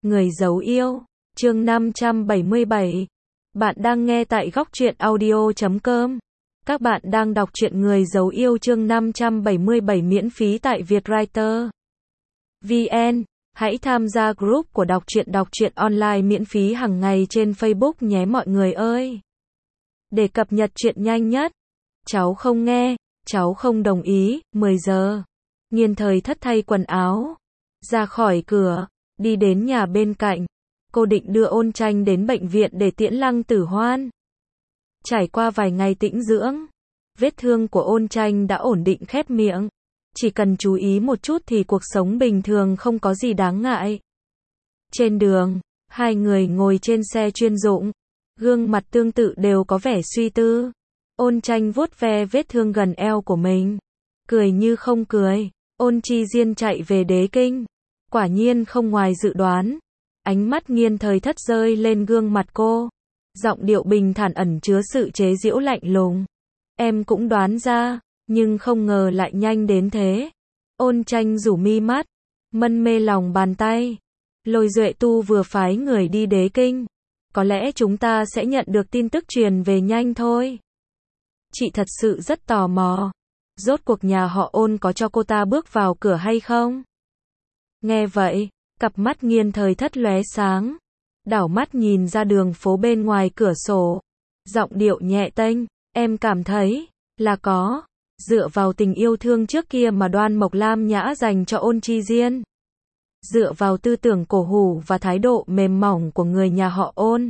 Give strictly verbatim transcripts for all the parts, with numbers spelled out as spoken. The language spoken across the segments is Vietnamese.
Người giấu yêu, chương năm trăm bảy mươi bảy. Bạn đang nghe tại góc truyện audio chấm com. Các bạn đang đọc truyện Người giấu yêu chương năm trăm bảy mươi bảy miễn phí tại Vietwriter vê en. Hãy tham gia group của đọc truyện đọc truyện online miễn phí hàng ngày trên Facebook nhé mọi người ơi. Để cập nhật truyện nhanh nhất. Cháu không nghe, cháu không đồng ý, mười giờ. Nghiên Thời Thất thay quần áo, ra khỏi cửa, đi đến nhà bên cạnh. Cô định đưa Ôn Tranh đến bệnh viện để tiễn Lăng Tử Hoan. Trải qua vài ngày tĩnh dưỡng, vết thương của Ôn Tranh đã ổn định khép miệng. Chỉ cần chú ý một chút thì cuộc sống bình thường không có gì đáng ngại. Trên đường, hai người ngồi trên xe chuyên dụng. Gương mặt tương tự đều có vẻ suy tư. Ôn Tranh vuốt ve vết thương gần eo của mình. Cười như không cười. Ôn Chi Diên chạy về Đế Kinh. Quả nhiên không ngoài dự đoán. Ánh mắt Nghiên Thời Thất rơi lên gương mặt cô. Giọng điệu bình thản ẩn chứa sự chế giễu lạnh lùng. Em cũng đoán ra, nhưng không ngờ lại nhanh đến thế. Ôn Tranh rủ mi mắt, mân mê lòng bàn tay. Lôi Duệ Tu vừa phái người đi Đế Kinh. Có lẽ chúng ta sẽ nhận được tin tức truyền về nhanh thôi. Chị thật sự rất tò mò. Rốt cuộc nhà họ Ôn có cho cô ta bước vào cửa hay không? Nghe vậy, cặp mắt Nghiên Thời Thất lóe sáng. Đảo mắt nhìn ra đường phố bên ngoài cửa sổ. Giọng điệu nhẹ tênh, em cảm thấy, là có. Dựa vào tình yêu thương trước kia mà Đoan Mộc Lam Nhã dành cho Ôn Chi Diên. Dựa vào tư tưởng cổ hủ và thái độ mềm mỏng của người nhà họ Ôn.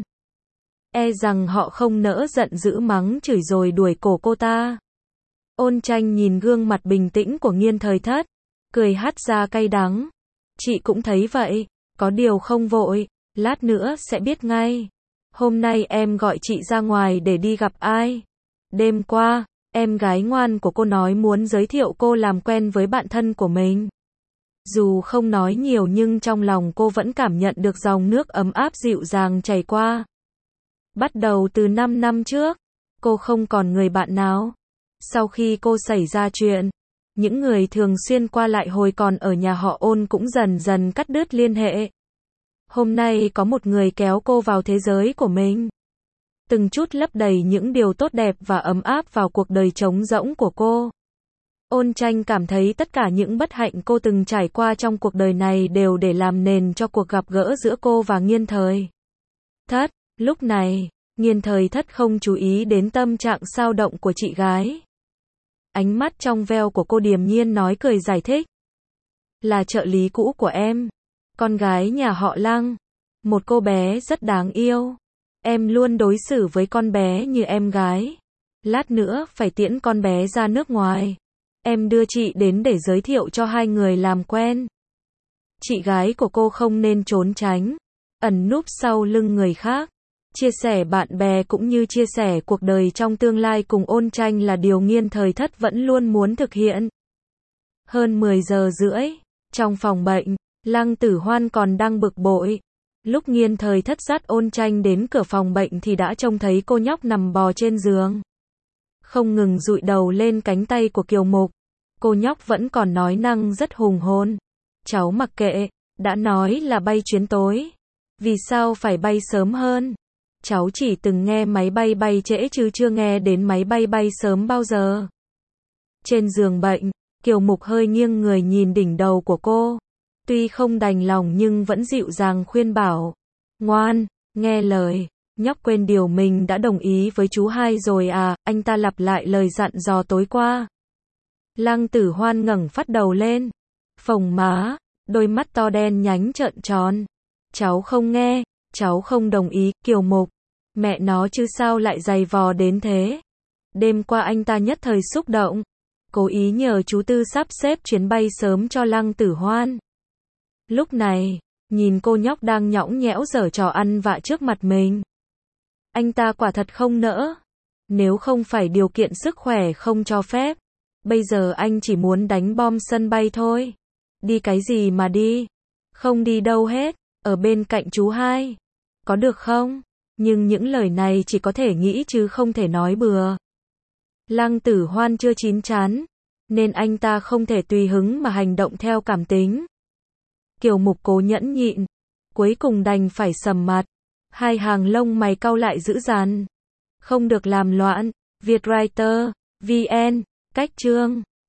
E rằng họ không nỡ giận dữ mắng chửi rồi đuổi cổ cô ta. Ôn Tranh nhìn gương mặt bình tĩnh của Nghiên Thời Thất, cười hắt ra cay đắng. Chị cũng thấy vậy, có điều không vội, lát nữa sẽ biết ngay. Hôm nay em gọi chị ra ngoài để đi gặp ai? Đêm qua, em gái ngoan của cô nói muốn giới thiệu cô làm quen với bạn thân của mình. Dù không nói nhiều nhưng trong lòng cô vẫn cảm nhận được dòng nước ấm áp dịu dàng chảy qua. Bắt đầu từ năm năm trước, cô không còn người bạn nào. Sau khi cô xảy ra chuyện, những người thường xuyên qua lại hồi còn ở nhà họ Ôn cũng dần dần cắt đứt liên hệ. Hôm nay có một người kéo cô vào thế giới của mình. Từng chút lấp đầy những điều tốt đẹp và ấm áp vào cuộc đời trống rỗng của cô. Ôn Tranh cảm thấy tất cả những bất hạnh cô từng trải qua trong cuộc đời này đều để làm nền cho cuộc gặp gỡ giữa cô và Nghiên Thời Thất. Lúc này, Nghiên Thời Thất không chú ý đến tâm trạng xao động của chị gái. Ánh mắt trong veo của cô điềm nhiên nói cười giải thích. Là trợ lý cũ của em. Con gái nhà họ Lăng. Một cô bé rất đáng yêu. Em luôn đối xử với con bé như em gái. Lát nữa phải tiễn con bé ra nước ngoài. Em đưa chị đến để giới thiệu cho hai người làm quen. Chị gái của cô không nên trốn tránh, ẩn núp sau lưng người khác. Chia sẻ bạn bè cũng như chia sẻ cuộc đời trong tương lai cùng Ôn Tranh là điều Nghiên Thời Thất vẫn luôn muốn thực hiện. Hơn mười giờ rưỡi, trong phòng bệnh, Lăng Tử Hoan còn đang bực bội. Lúc Nghiên Thời Thất dắt Ôn Tranh đến cửa phòng bệnh thì đã trông thấy cô nhóc nằm bò trên giường. Không ngừng dụi đầu lên cánh tay của Kiều Mục. Cô nhóc vẫn còn nói năng rất hùng hồn. Cháu mặc kệ, đã nói là bay chuyến tối. Vì sao phải bay sớm hơn? Cháu chỉ từng nghe máy bay bay trễ chứ chưa nghe đến máy bay bay sớm bao giờ. Trên giường bệnh, Kiều Mục hơi nghiêng người nhìn đỉnh đầu của cô. Tuy không đành lòng nhưng vẫn dịu dàng khuyên bảo. Ngoan, nghe lời. Nhóc quên điều mình đã đồng ý với chú hai rồi à, anh ta lặp lại lời dặn dò tối qua. Lăng Tử Hoan ngẩng phát đầu lên. Phồng má, đôi mắt to đen nhánh trợn tròn. Cháu không nghe, cháu không đồng ý, Kiều Mục. Mẹ nó chứ sao lại giày vò đến thế. Đêm qua anh ta nhất thời xúc động. Cố ý nhờ chú Tư sắp xếp chuyến bay sớm cho Lăng Tử Hoan. Lúc này, nhìn cô nhóc đang nhõng nhẽo giở trò ăn vạ trước mặt mình. Anh ta quả thật không nỡ. Nếu không phải điều kiện sức khỏe không cho phép, bây giờ anh chỉ muốn đánh bom sân bay thôi. Đi cái gì mà đi? Không đi đâu hết, ở bên cạnh chú hai. Có được không? Nhưng những lời này chỉ có thể nghĩ chứ không thể nói bừa. Lăng Tử Hoan chưa chín chắn, nên anh ta không thể tùy hứng mà hành động theo cảm tính. Kiều Mục cố nhẫn nhịn. cuối cùng đành phải sầm mặt. Hai hàng lông mày cau lại dữ dằn. Không được làm loạn. Vietwriter, vê en, cách chương.